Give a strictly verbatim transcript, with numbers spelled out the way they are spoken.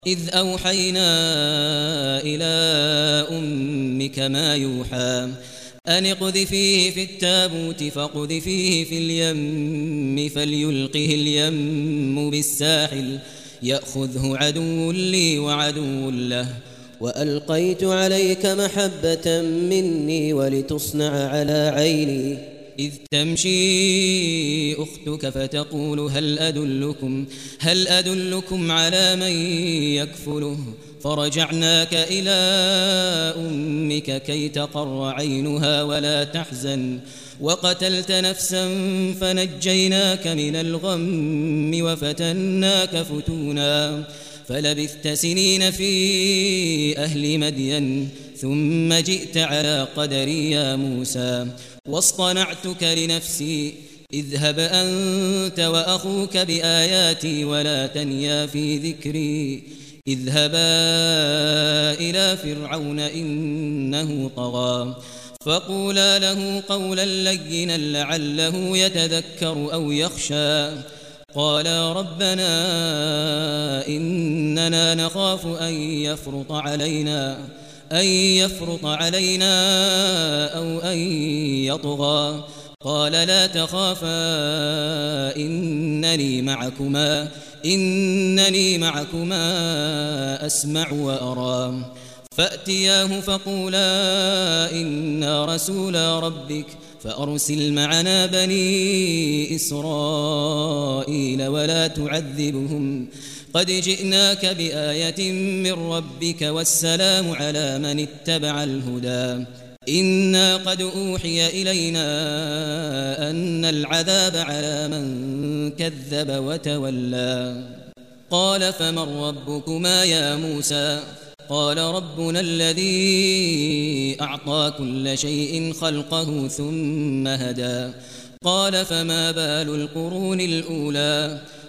إذ أوحينا إلى أمك ما يوحى أن اقذفيه في التابوت فاقذفيه في اليم فليلقه اليم بالساحل يأخذه عدو لي وعدو له وألقيت عليك محبة مني ولتصنع على عيني إذ تمشي أختك فتقول هل أدلكم هل أدلكم على من يكفله فرجعناك إلى أمك كي تقر عينها ولا تحزن وقتلت نفسا فنجيناك من الغم وفتناك فتونا فلبثت سنين في أهل مدين ثم جئت على قدري يا موسى واصطنعتك لنفسي اذهب أنت وأخوك بآياتي ولا تنيا في ذكري اذهبا إلى فرعون إنه طغى فقولا له قولا لينا لعله يتذكر أو يخشى قالا ربنا إننا نخاف أن يفرط علينا أن يفرط علينا أو أن يطغى قال لا تخافا إنني معكما إنني معكما أسمع وأرى فأتياه فقولا إنا رسولا ربك فأرسل معنا بني إسرائيل ولا تعذبهم قد جئناك بآية من ربك والسلام على من اتبع الهدى إنا قد أوحي إلينا أن العذاب على من كذب وتولى قال فمن ربكما يا موسى قال ربنا الذي أعطى كل شيء خلقه ثم هدى قال فما بال القرون الأولى